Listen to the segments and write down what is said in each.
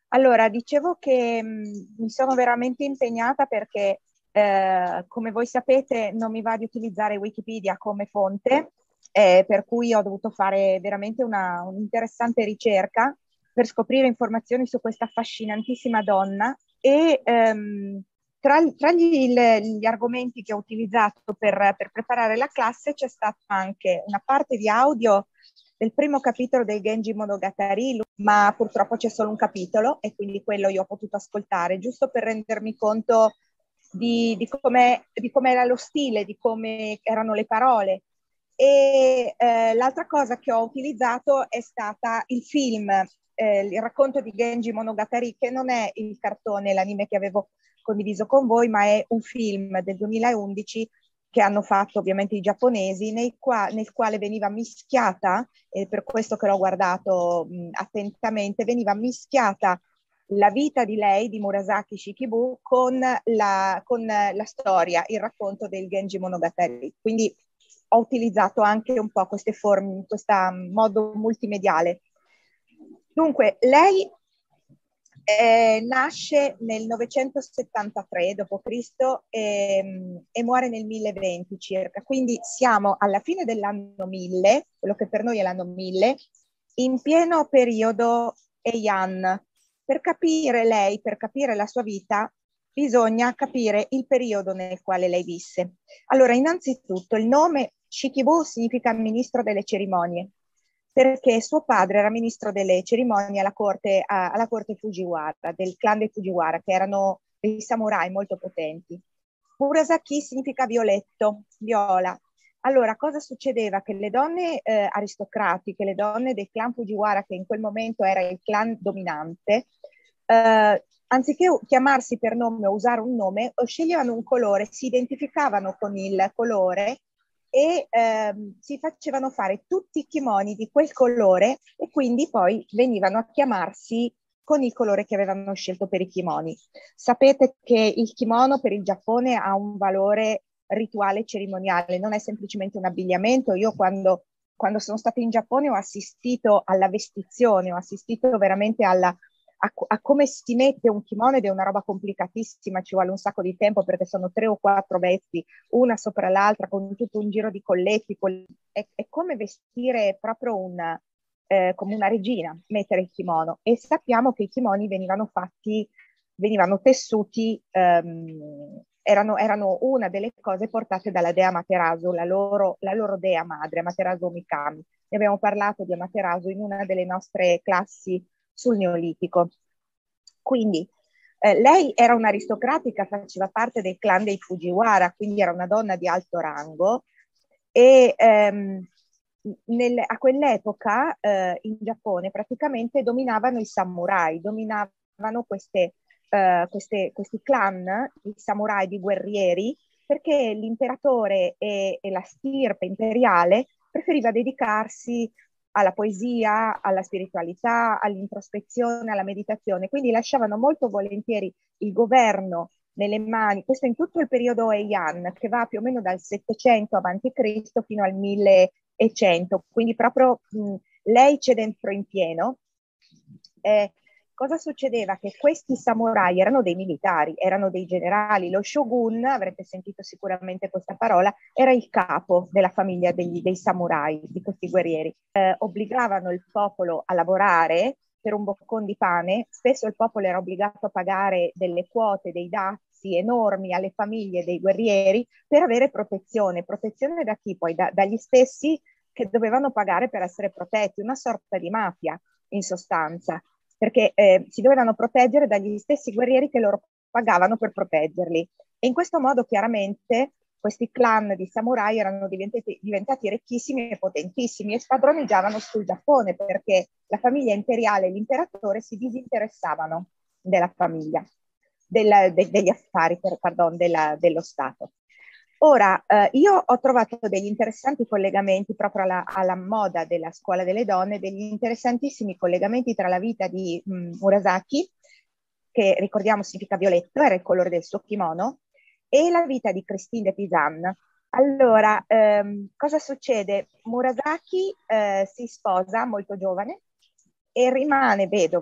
Allora, dicevo che mi sono veramente impegnata perché, come voi sapete, non mi va di utilizzare Wikipedia come fonte, per cui ho dovuto fare veramente un'interessante ricerca per scoprire informazioni su questa affascinantissima donna e tra gli argomenti che ho utilizzato per preparare la classe c'è stata anche una parte di audio del primo capitolo del Genji Monogatari, ma purtroppo c'è solo un capitolo e quindi quello io ho potuto ascoltare, giusto per rendermi conto di come era lo stile, di come erano le parole. E l'altra cosa che ho utilizzato è stata il film, il racconto di Genji Monogatari, che non è il cartone, l'anime che avevo condiviso con voi, ma è un film del 2011 che hanno fatto ovviamente i giapponesi, nel quale veniva mischiata, e per questo che l'ho guardato attentamente, veniva mischiata la vita di lei, di Murasaki Shikibu, con la storia, il racconto del Genji Monogatari. Quindi ho utilizzato anche un po' queste forme, questo modo multimediale. Dunque, lei nasce nel 973 d.C. E muore nel 1020 circa, quindi siamo alla fine dell'anno 1000, quello che per noi è l'anno 1000, in pieno periodo Heian. Per capire lei, per capire la sua vita, bisogna capire il periodo nel quale lei visse. Allora, innanzitutto, il nome Shikibu significa ministro delle cerimonie, perché suo padre era ministro delle cerimonie alla corte Fujiwara, del clan dei Fujiwara, che erano dei samurai molto potenti. Murasaki significa violetto, viola. Allora, cosa succedeva? Che le donne aristocratiche, le donne del clan Fujiwara, che in quel momento era il clan dominante, anziché chiamarsi per nome o usare un nome, sceglievano un colore, si identificavano con il colore e si facevano fare tutti i kimoni di quel colore e quindi poi venivano a chiamarsi con il colore che avevano scelto per i kimoni. Sapete che il kimono per il Giappone ha un valore rituale cerimoniale, non è semplicemente un abbigliamento. Io quando sono stata in Giappone ho assistito alla vestizione, ho assistito veramente a come si mette un kimono, ed è una roba complicatissima, ci vuole un sacco di tempo perché sono 3 o 4 vesti, una sopra l'altra, con tutto un giro di colletti. È come vestire proprio come una regina, mettere il kimono. E sappiamo che i kimoni venivano tessuti, erano una delle cose portate dalla dea Amaterasu, la loro dea madre, Amaterasu Mikami. Ne abbiamo parlato di Amaterasu in una delle nostre classi sul Neolitico. Quindi lei era un'aristocratica, faceva parte del clan dei Fujiwara, quindi era una donna di alto rango e a quell'epoca in Giappone praticamente dominavano i samurai, dominavano questi clan di samurai, di guerrieri, perché l'imperatore e la stirpe imperiale preferiva dedicarsi alla poesia, alla spiritualità, all'introspezione, alla meditazione. Quindi lasciavano molto volentieri il governo nelle mani, questo in tutto il periodo Heian, che va più o meno dal 700 a.C. fino al 1100, quindi proprio lei c'è dentro in pieno. Cosa succedeva? Che questi samurai erano dei militari, erano dei generali. Lo shogun, avrete sentito sicuramente questa parola, era il capo della famiglia dei samurai, di questi guerrieri. Obbligavano il popolo a lavorare per un boccone di pane, spesso il popolo era obbligato a pagare delle quote, dei dazi enormi alle famiglie dei guerrieri per avere protezione. Protezione da chi? Poi dagli stessi che dovevano pagare per essere protetti, una sorta di mafia in sostanza, perché si dovevano proteggere dagli stessi guerrieri che loro pagavano per proteggerli. E in questo modo chiaramente questi clan di samurai erano diventati ricchissimi e potentissimi e spadroneggiavano sul Giappone, perché la famiglia imperiale e l'imperatore si disinteressavano della famiglia, degli affari, dello Stato. Ora, io ho trovato degli interessanti collegamenti proprio alla moda della scuola delle donne, degli interessantissimi collegamenti tra la vita di Murasaki, che ricordiamo significa violetto, era il colore del suo kimono, e la vita di Christine de Pisan. Allora, cosa succede? Murasaki si sposa molto giovane e rimane vedova.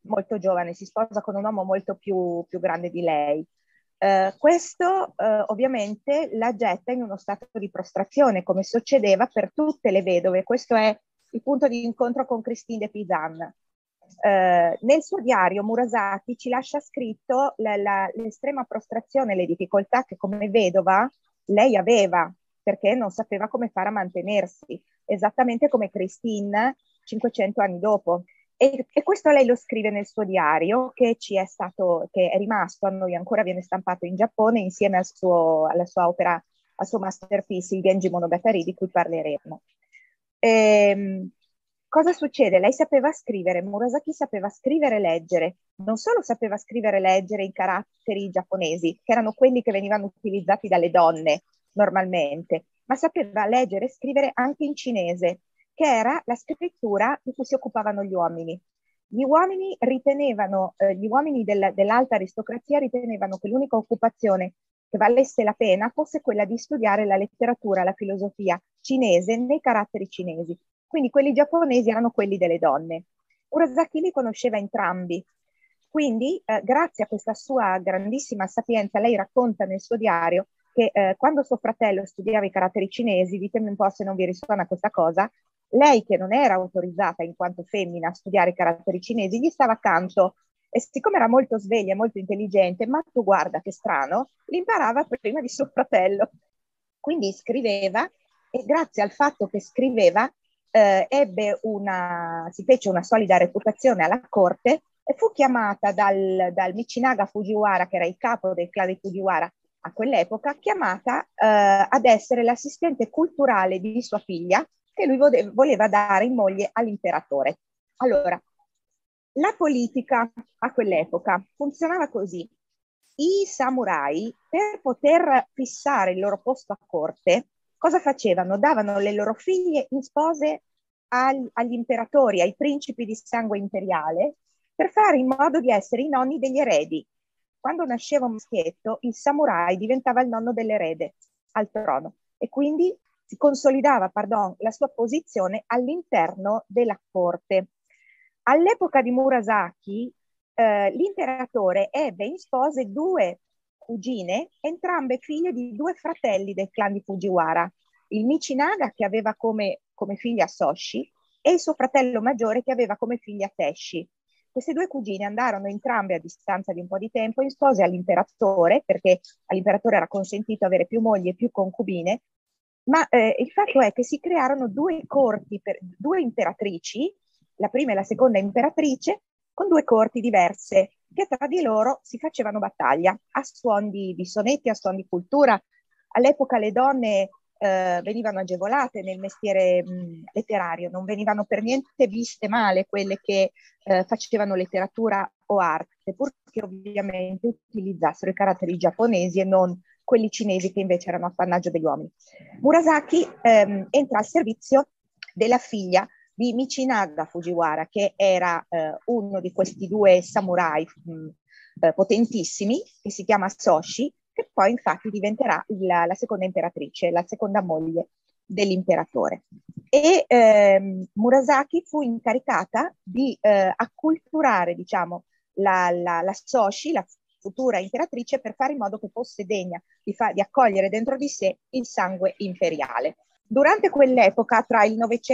molto giovane, si sposa con un uomo molto più grande di lei. Questo ovviamente la getta in uno stato di prostrazione, come succedeva per tutte le vedove. Questo è il punto di incontro con Christine de Pizan. Nel suo diario Murasaki ci lascia scritto l'estrema prostrazione e le difficoltà che come vedova lei aveva, perché non sapeva come fare a mantenersi, esattamente come Christine 500 anni dopo. E questo lei lo scrive nel suo diario, che che è rimasto a noi, ancora viene stampato in Giappone insieme alla sua opera, al suo masterpiece, il Genji Monogatari, di cui parleremo. Cosa succede? Lei sapeva scrivere, Murasaki sapeva scrivere e leggere, non solo sapeva scrivere e leggere in caratteri giapponesi, che erano quelli che venivano utilizzati dalle donne normalmente, ma sapeva leggere e scrivere anche in cinese, che era la scrittura di cui si occupavano gli uomini. Gli uomini dell'alta aristocrazia ritenevano che l'unica occupazione che valesse la pena fosse quella di studiare la letteratura, la filosofia cinese nei caratteri cinesi. Quindi quelli giapponesi erano quelli delle donne. Murasaki li conosceva entrambi. Quindi, grazie a questa sua grandissima sapienza, lei racconta nel suo diario che quando suo fratello studiava i caratteri cinesi, ditemi un po' se non vi risuona questa cosa, lei che non era autorizzata in quanto femmina a studiare i caratteri cinesi, gli stava accanto e siccome era molto sveglia e molto intelligente, ma tu guarda che strano, l'imparava prima di suo fratello. Quindi scriveva e grazie al fatto che scriveva si fece una solida reputazione alla corte e fu chiamata dal Michinaga Fujiwara, che era il capo del clan di Fujiwara a quell'epoca, chiamata ad essere l'assistente culturale di sua figlia, che lui voleva dare in moglie all'imperatore. Allora, la politica a quell'epoca funzionava così. I samurai, per poter fissare il loro posto a corte, cosa facevano? Davano le loro figlie in spose agli imperatori, ai principi di sangue imperiale, per fare in modo di essere i nonni degli eredi. Quando nasceva un maschietto, il samurai diventava il nonno dell'erede al trono e quindi si consolidava, la sua posizione all'interno della corte. All'epoca di Murasaki, l'imperatore ebbe in spose due cugine, entrambe figlie di due fratelli del clan di Fujiwara, il Michinaga che aveva come figlia Soshi e il suo fratello maggiore che aveva come figlia Teshi. Queste due cugine andarono entrambe a distanza di un po' di tempo in spose all'imperatore, perché all'imperatore era consentito avere più mogli e più concubine, ma il fatto è che si crearono due corti per due imperatrici, la prima e la seconda imperatrice, con due corti diverse, che tra di loro si facevano battaglia a suon di sonetti, a suon di cultura. All'epoca le donne venivano agevolate nel mestiere letterario, non venivano per niente viste male quelle che facevano letteratura o arte, purché ovviamente utilizzassero i caratteri giapponesi e non quelli cinesi che invece erano appannaggio degli uomini. Murasaki entra al servizio della figlia di Michinaga Fujiwara, che era uno di questi due samurai potentissimi, che si chiama Soshi, che poi infatti diventerà la seconda imperatrice, la seconda moglie dell'imperatore. E Murasaki fu incaricata di acculturare, diciamo, la Soshi, la futura imperatrice, per fare in modo che fosse degna di accogliere dentro di sé il sangue imperiale. Durante quell'epoca, tra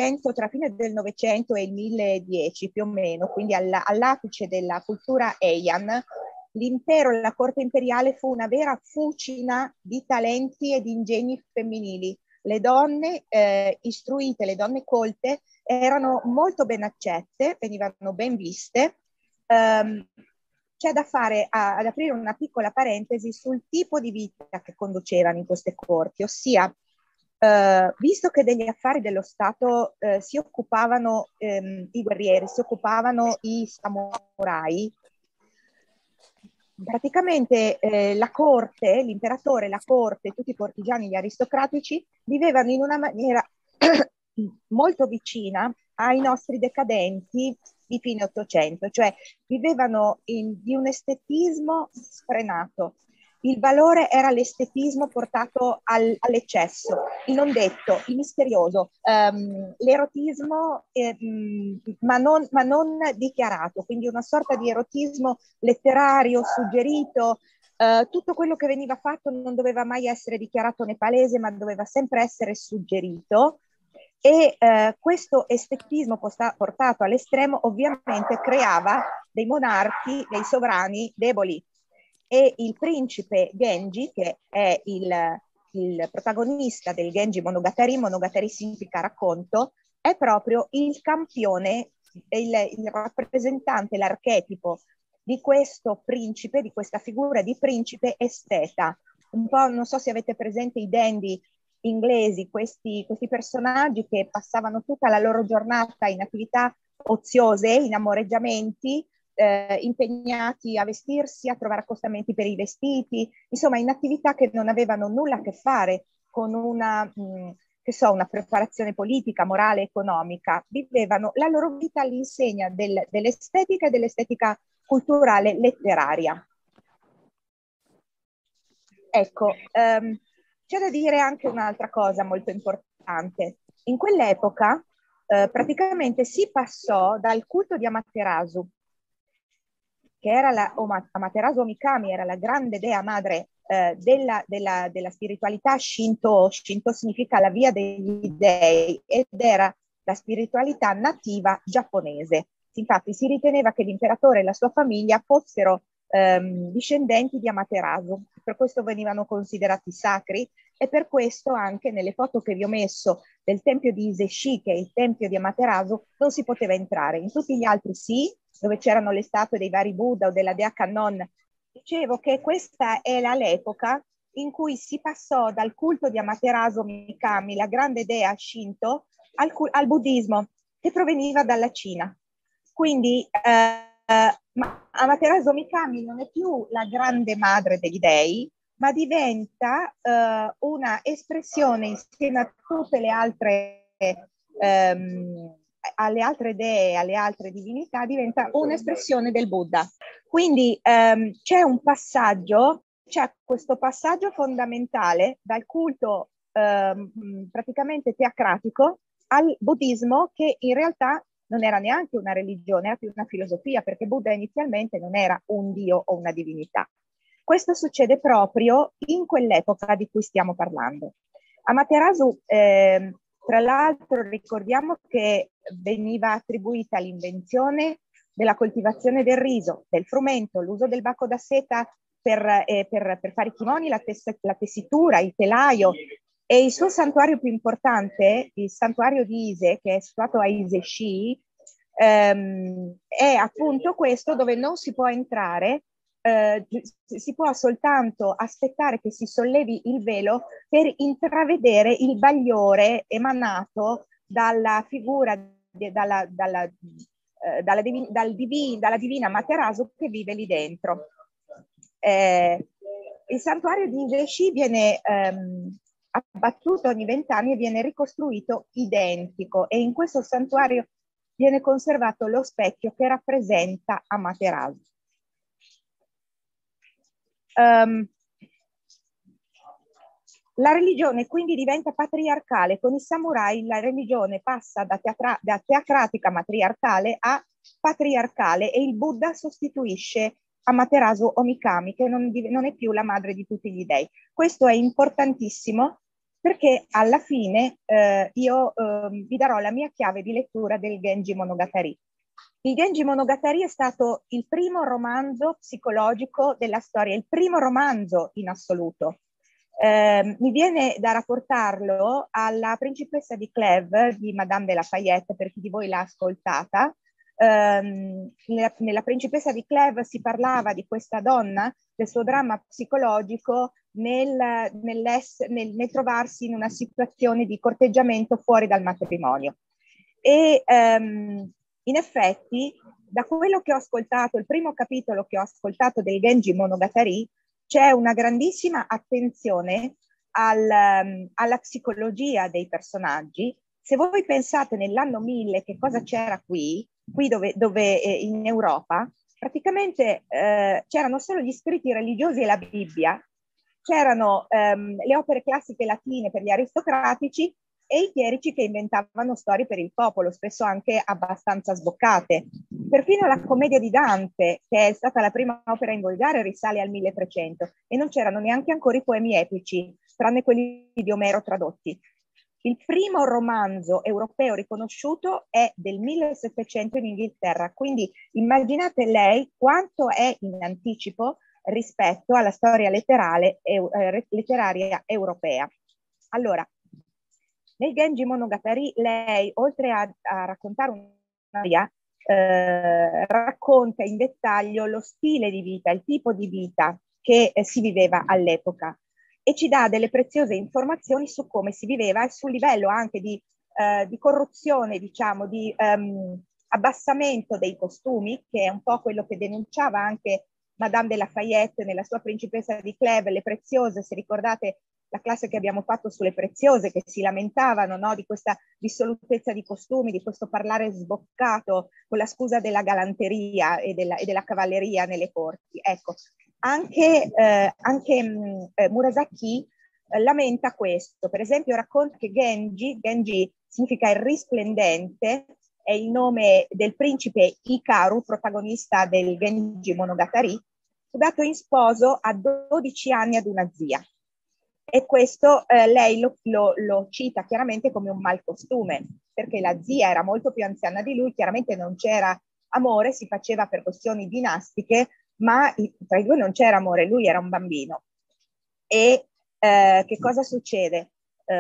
fine del Novecento e il 1010 più o meno, quindi all'apice della cultura Heian, l'impero e la corte imperiale fu una vera fucina di talenti e di ingegni femminili. Le donne istruite, le donne colte, erano molto ben accette, venivano ben viste. C'è da fare ad aprire una piccola parentesi sul tipo di vita che conducevano in queste corti, ossia visto che degli affari dello Stato si occupavano i guerrieri, si occupavano i samurai, praticamente la corte, l'imperatore, la corte, tutti i cortigiani, gli aristocratici vivevano in una maniera molto vicina ai nostri decadenti di fine Ottocento, cioè vivevano di un estetismo sfrenato. il valore era l'estetismo portato all'eccesso, il non detto, il misterioso, l'erotismo, ma non dichiarato, quindi una sorta di erotismo letterario, suggerito. Tutto quello che veniva fatto non doveva mai essere dichiarato né palese, ma doveva sempre essere suggerito. E questo estetismo portato all'estremo ovviamente creava dei monarchi, dei sovrani deboli. E il principe Genji, che è il protagonista del Genji Monogatari, Monogatari significa racconto, è proprio il campione, il rappresentante, l'archetipo di questo principe, di questa figura di principe esteta. Un po', non so se avete presente i dandy inglesi, questi personaggi che passavano tutta la loro giornata in attività oziose, in amoreggiamenti, impegnati a vestirsi, a trovare accostamenti per i vestiti, insomma in attività che non avevano nulla a che fare con una preparazione politica, morale, economica. Vivevano la loro vita all'insegna dell'estetica e dell'estetica culturale letteraria. Ecco, c'è da dire anche un'altra cosa molto importante. In quell'epoca praticamente si passò dal culto di Amaterasu, che era Amaterasu Omikami, era la grande dea madre della spiritualità Shinto. Shinto significa la via degli dei ed era la spiritualità nativa giapponese. Infatti si riteneva che l'imperatore e la sua famiglia fossero discendenti di Amaterasu, per questo venivano considerati sacri e per questo anche nelle foto che vi ho messo del tempio di Iseshi, che è il tempio di Amaterasu, non si poteva entrare. In tutti gli altri sì, dove c'erano le statue dei vari Buddha o della dea Kannon. Dicevo che questa era l'epoca in cui si passò dal culto di Amaterasu Mikami, la grande dea Shinto, al buddismo che proveniva dalla Cina. Quindi Amaterasu Mikami non è più la grande madre degli dei, ma diventa una espressione insieme a tutte le altre alle altre dee, alle altre divinità, diventa un'espressione del Buddha. Quindi c'è un passaggio, c'è questo passaggio fondamentale dal culto praticamente teocratico al buddismo, che in realtà non era neanche una religione, era più una filosofia, perché Buddha inizialmente non era un dio o una divinità. Questo succede proprio in quell'epoca di cui stiamo parlando. Amaterasu, tra l'altro, ricordiamo che veniva attribuita l'invenzione della coltivazione del riso, del frumento, l'uso del bacco da seta per fare i kimoni, la tessitura, il telaio. E il suo santuario più importante, il santuario di Ise, che è situato a Iseshi, è appunto questo dove non si può entrare, si può soltanto aspettare che si sollevi il velo per intravedere il bagliore emanato dalla figura, dalla divina Amaterasu che vive lì dentro. Il santuario di Iseshi viene abbattuto ogni 20 anni e viene ricostruito identico, e in questo santuario viene conservato lo specchio che rappresenta Amaterasu. La religione quindi diventa patriarcale. Con i samurai la religione passa da teocratica matriarcale a patriarcale e il Buddha sostituisce Amaterasu Omikami, che non è più la madre di tutti gli dei. Questo è importantissimo perché alla fine io vi darò la mia chiave di lettura del Genji Monogatari. Il Genji Monogatari è stato il primo romanzo psicologico della storia, il primo romanzo in assoluto. Mi viene da rapportarlo alla Principessa di Clèves di Madame de Lafayette, per chi di voi l'ha ascoltata. Nella Principessa di Clèves si parlava di questa donna, del suo dramma psicologico nel trovarsi in una situazione di corteggiamento fuori dal matrimonio. E in effetti, da quello che ho ascoltato, il primo capitolo che ho ascoltato del Genji Monogatari, c'è una grandissima attenzione alla psicologia dei personaggi. Se voi pensate nell'anno 1000 che cosa c'era qui dove in Europa, praticamente c'erano solo gli scritti religiosi e la Bibbia, c'erano le opere classiche latine per gli aristocratici e i chierici che inventavano storie per il popolo, spesso anche abbastanza sboccate. Perfino la commedia di Dante, che è stata la prima opera in volgare, risale al 1300 e non c'erano neanche ancora i poemi epici, tranne quelli di Omero tradotti. Il primo romanzo europeo riconosciuto è del 1700 in Inghilterra, quindi immaginate lei quanto è in anticipo rispetto alla storia letteraria europea. Allora, nel Genji Monogatari lei, oltre a raccontare una storia, racconta in dettaglio lo stile di vita, il tipo di vita che si viveva all'epoca e ci dà delle preziose informazioni su come si viveva e sul livello anche di corruzione, diciamo, di abbassamento dei costumi, che è un po' quello che denunciava anche Madame de Lafayette nella sua Principessa di Clèves, le preziose, se ricordate la classe che abbiamo fatto sulle preziose, che si lamentavano, no, di questa dissolutezza di costumi, di questo parlare sboccato con la scusa della galanteria e della cavalleria nelle corti. Ecco, anche Murasaki lamenta questo. Per esempio racconta che Genji significa il risplendente, è il nome del principe Hikaru, protagonista del Genji Monogatari, fu dato in sposo a 12 anni ad una zia. E questo lei lo cita chiaramente come un malcostume, perché la zia era molto più anziana di lui, chiaramente non c'era amore, si faceva per questioni dinastiche, ma tra i due non c'era amore, lui era un bambino. E che cosa succede?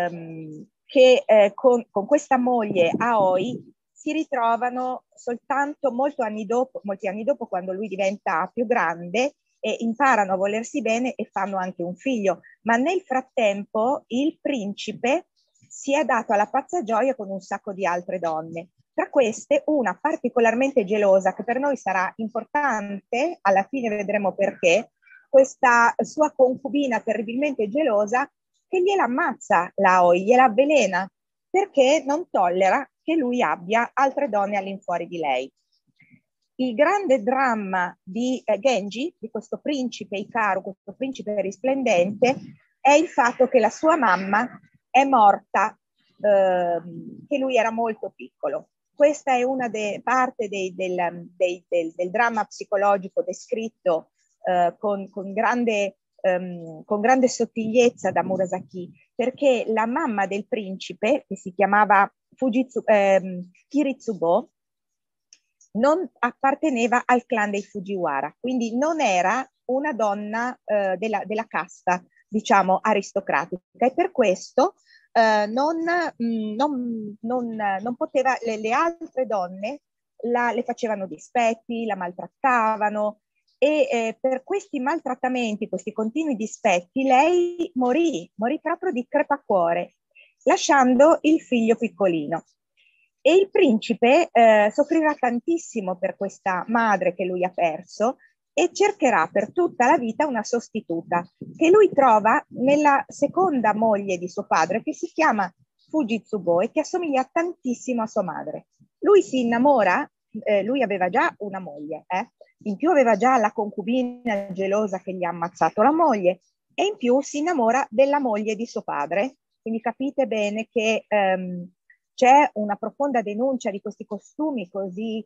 Con questa moglie Aoi si ritrovano soltanto molti anni dopo, quando lui diventa più grande, e imparano a volersi bene e fanno anche un figlio. Ma nel frattempo il principe si è dato alla pazza gioia con un sacco di altre donne. Tra queste una particolarmente gelosa, che per noi sarà importante, alla fine vedremo perché, questa sua concubina terribilmente gelosa che gliela ammazza Laoi, gliela avvelena, perché non tollera che lui abbia altre donne all'infuori di lei. Il grande dramma di Genji, di questo principe Hikaru, questo principe risplendente, è il fatto che la sua mamma è morta, che lui era molto piccolo. Questa è una parte del dramma psicologico descritto con grande sottigliezza da Murasaki, perché la mamma del principe, che si chiamava Kiritsubo, non apparteneva al clan dei Fujiwara, quindi non era una donna della casta, diciamo, aristocratica, e per questo non poteva, le altre donne le facevano dispetti, la maltrattavano, e per questi maltrattamenti, questi continui dispetti, lei morì proprio di crepacuore, lasciando il figlio piccolino. E il principe soffrirà tantissimo per questa madre che lui ha perso e cercherà per tutta la vita una sostituta che lui trova nella seconda moglie di suo padre, che si chiama Fujitsubo e che assomiglia tantissimo a sua madre. Lui si innamora, lui aveva già una moglie, in più aveva già la concubina gelosa che gli ha ammazzato la moglie, e in più si innamora della moglie di suo padre. Quindi capite bene che c'è una profonda denuncia di questi costumi così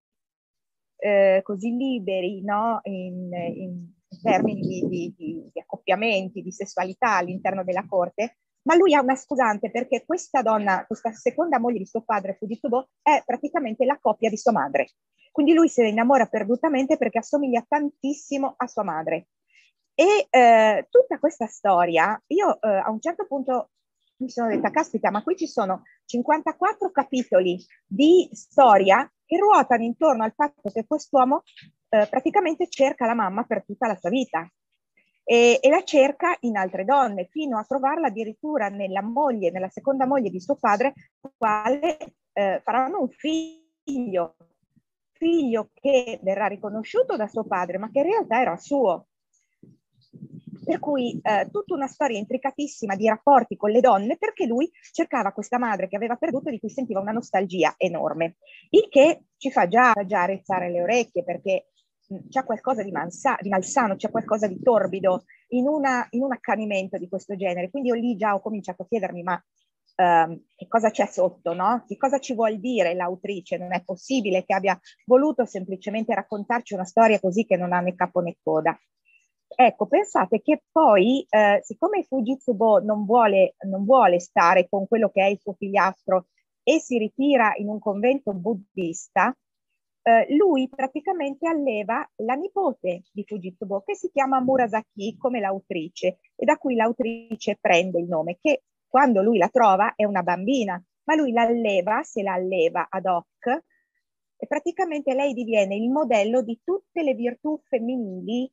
liberi, no? in termini di accoppiamenti, di sessualità all'interno della corte, ma lui ha una scusante, perché questa donna, questa seconda moglie di suo padre, Fujitsubo, è praticamente la coppia di sua madre. Quindi lui se ne innamora perdutamente perché assomiglia tantissimo a sua madre. E tutta questa storia, io a un certo punto mi sono detta, caspita, ma qui ci sono 54 capitoli di storia che ruotano intorno al fatto che quest'uomo praticamente cerca la mamma per tutta la sua vita e la cerca in altre donne, fino a trovarla addirittura nella seconda moglie di suo padre, quale faranno un figlio che verrà riconosciuto da suo padre, ma che in realtà era suo. Per cui tutta una storia intricatissima di rapporti con le donne, perché lui cercava questa madre che aveva perduto, di cui sentiva una nostalgia enorme, il che ci fa già rizzare le orecchie, perché c'è qualcosa di malsano, c'è qualcosa di torbido in un accanimento di questo genere. Quindi io lì già ho cominciato a chiedermi, ma che cosa c'è sotto, no? Che cosa ci vuol dire l'autrice? Non è possibile che abbia voluto semplicemente raccontarci una storia così che non ha né capo né coda. Ecco, pensate che poi, siccome Fujitsubo non vuole stare con quello che è il suo figliastro e si ritira in un convento buddista, lui praticamente alleva la nipote di Fujitsubo, che si chiama Murasaki come l'autrice, e da cui l'autrice prende il nome, che quando lui la trova è una bambina, ma lui l'alleva, se la alleva ad hoc, e praticamente lei diviene il modello di tutte le virtù femminili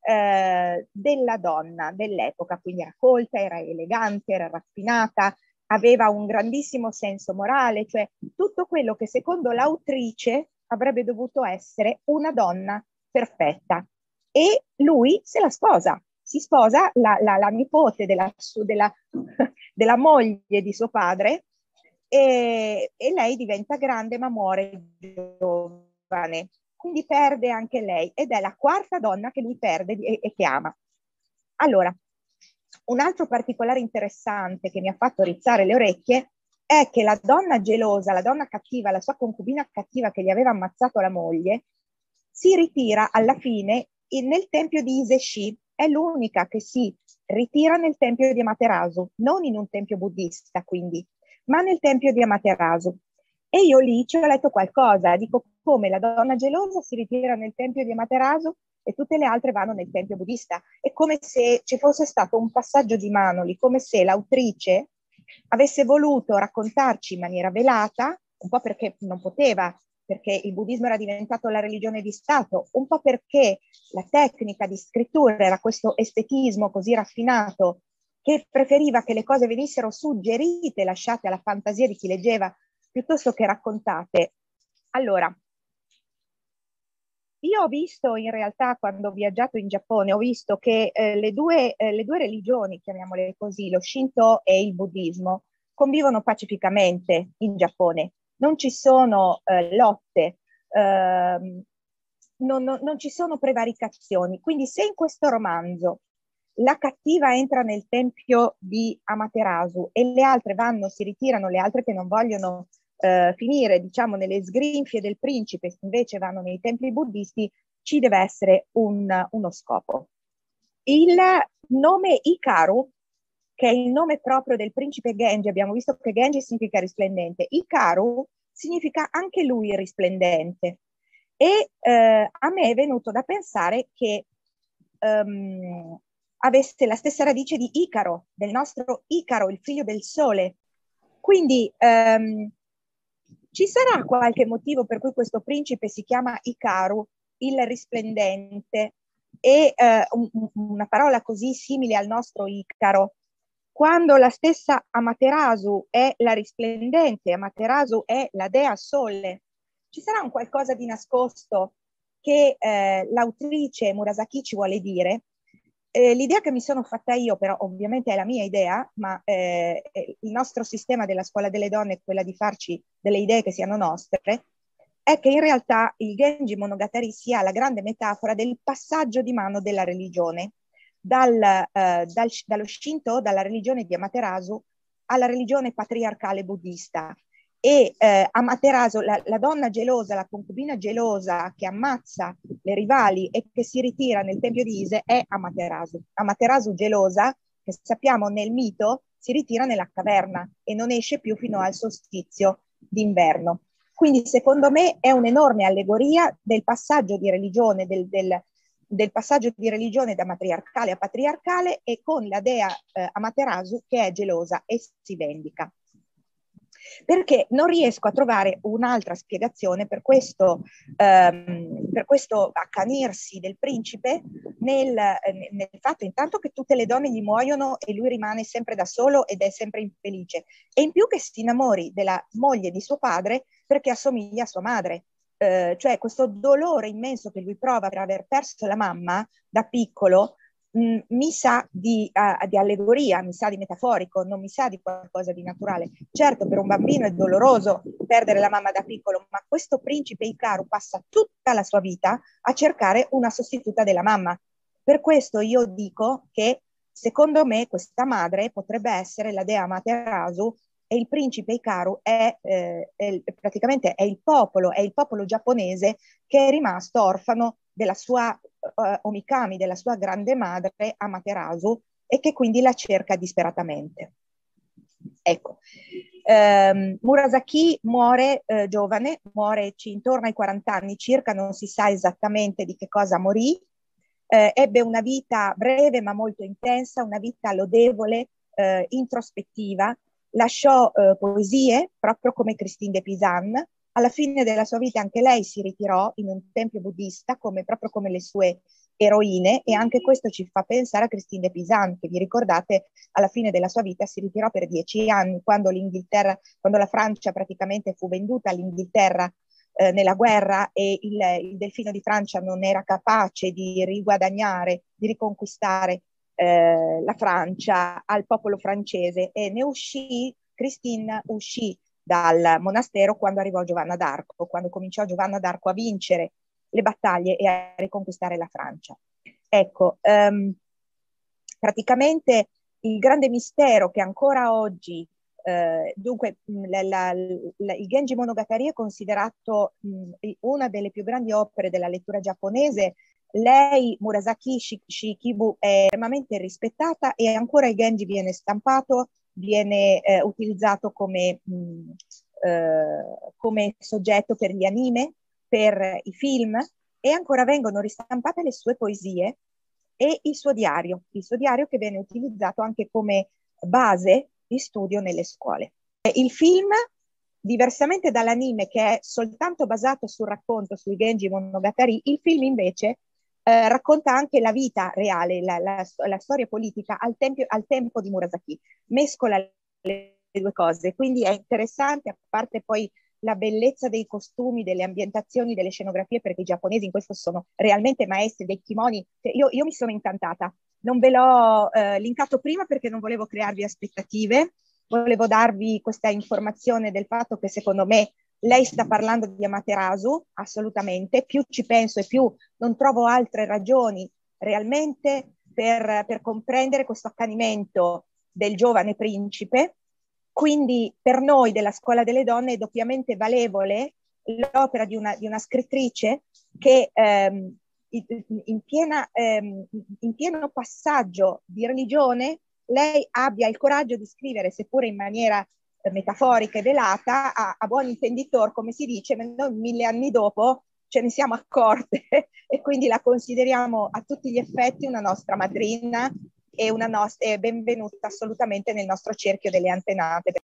della donna dell'epoca, quindi era colta, era elegante, era raffinata, aveva un grandissimo senso morale, cioè tutto quello che secondo l'autrice avrebbe dovuto essere una donna perfetta. E lui se la sposa, si sposa la nipote della moglie di suo padre, e lei diventa grande ma muore giovane. Quindi perde anche lei ed è la quarta donna che lui perde e che ama. Allora, un altro particolare interessante che mi ha fatto rizzare le orecchie è che la donna gelosa, la donna cattiva, la sua concubina cattiva che gli aveva ammazzato la moglie, si ritira alla fine nel tempio di Iseshi. È l'unica che si ritira nel tempio di Amaterasu, non in un tempio buddista quindi, ma nel tempio di Amaterasu. E io lì ci ho letto qualcosa, dico come la donna gelosa si ritira nel tempio di Amaterasu e tutte le altre vanno nel tempio buddista. È come se ci fosse stato un passaggio di mano lì, come se l'autrice avesse voluto raccontarci in maniera velata, un po' perché non poteva, perché il buddismo era diventato la religione di Stato, un po' perché la tecnica di scrittura era questo estetismo così raffinato che preferiva che le cose venissero suggerite, lasciate alla fantasia di chi leggeva, piuttosto che raccontate. Allora, io ho visto in realtà, quando ho viaggiato in Giappone, ho visto che le due religioni, chiamiamole così, lo Shinto e il buddismo, convivono pacificamente in Giappone. Non ci sono lotte, non ci sono prevaricazioni. Quindi se in questo romanzo la cattiva entra nel tempio di Amaterasu e le altre si ritirano, le altre che non vogliono finire, diciamo, nelle sgrinfie del principe, invece vanno nei templi buddisti, ci deve essere uno scopo. Il nome Hikaru, che è il nome proprio del principe Genji, abbiamo visto che Genji significa risplendente, Hikaru significa anche lui risplendente. E a me è venuto da pensare che avesse la stessa radice di Icaro, del nostro Icaro, il figlio del sole. Quindi ci sarà qualche motivo per cui questo principe si chiama Ikaru, il risplendente, e una parola così simile al nostro Icaro, quando la stessa Amaterasu è la risplendente, Amaterasu è la dea sole. Ci sarà un qualcosa di nascosto che l'autrice Murasaki ci vuole dire? L'idea che mi sono fatta io, però ovviamente è la mia idea, ma il nostro sistema della scuola delle donne è quella di farci delle idee che siano nostre, è che in realtà il Genji Monogatari sia la grande metafora del passaggio di mano della religione, dallo Shinto, dalla religione di Amaterasu, alla religione patriarcale buddista. E Amaterasu, la donna gelosa, la concubina gelosa che ammazza le rivali e che si ritira nel tempio di Ise è Amaterasu. Amaterasu gelosa, che sappiamo nel mito, si ritira nella caverna e non esce più fino al solstizio d'inverno. Quindi secondo me è un'enorme allegoria del passaggio di religione, del passaggio di religione da matriarcale a patriarcale, e con la dea Amaterasu che è gelosa e si vendica. Perché non riesco a trovare un'altra spiegazione per questo accanirsi del principe nel fatto intanto che tutte le donne gli muoiono e lui rimane sempre da solo ed è sempre infelice, e in più che si innamori della moglie di suo padre perché assomiglia a sua madre. Cioè questo dolore immenso che lui prova per aver perso la mamma da piccolo mi sa di allegoria, mi sa di metaforico, non mi sa di qualcosa di naturale. Certo, per un bambino è doloroso perdere la mamma da piccolo, ma questo principe Ikaru passa tutto la sua vita a cercare una sostituta della mamma. Per questo io dico che secondo me questa madre potrebbe essere la dea Amaterasu, e il principe Hikaru praticamente è il popolo giapponese che è rimasto orfano della sua Omikami, della sua grande madre Amaterasu, e che quindi la cerca disperatamente. Ecco, Murasaki muore giovane, muore intorno ai 40 anni circa, non si sa esattamente di che cosa morì. Ebbe una vita breve ma molto intensa, una vita lodevole, introspettiva, lasciò poesie proprio come Christine de Pisan. Alla fine della sua vita anche lei si ritirò in un tempio buddista proprio come le sue eroine, e anche questo ci fa pensare a Christine de Pisan, che vi ricordate alla fine della sua vita si ritirò per 10 anni quando la Francia praticamente fu venduta all'Inghilterra nella guerra, e il Delfino di Francia non era capace di riguadagnare, di riconquistare la Francia al popolo francese, e Christine uscì dal monastero quando arrivò Giovanna d'Arco, quando cominciò Giovanna d'Arco a vincere le battaglie e a riconquistare la Francia. Ecco, praticamente il grande mistero che ancora oggi dunque il Genji Monogatari è considerato una delle più grandi opere della lettura giapponese. Lei, Murasaki Shikibu, è estremamente rispettata, e ancora il Genji viene stampato, viene utilizzato come soggetto per gli anime, per i film, e ancora vengono ristampate le sue poesie e il suo diario che viene utilizzato anche come base di studio nelle scuole. Il film, diversamente dall'anime che è soltanto basato sul racconto sui Genji Monogatari, il film invece racconta anche la vita reale, la storia politica al tempo di Murasaki, mescola le due cose, quindi è interessante, a parte poi la bellezza dei costumi, delle ambientazioni, delle scenografie, perché i giapponesi in questo sono realmente maestri, dei kimoni. Io mi sono incantata. Non ve l'ho linkato prima perché non volevo crearvi aspettative, volevo darvi questa informazione del fatto che secondo me lei sta parlando di Amaterasu, assolutamente, più ci penso e più non trovo altre ragioni realmente per comprendere questo accanimento del giovane principe. Quindi per noi della Scuola delle Donne è doppiamente valevole l'opera di una scrittrice che in pieno passaggio di religione lei abbia il coraggio di scrivere, seppure in maniera metaforica e velata, a buon intenditor, come si dice, ma noi 1000 anni dopo ce ne siamo accorte e quindi la consideriamo a tutti gli effetti una nostra madrina e benvenuta assolutamente nel nostro cerchio delle antenate.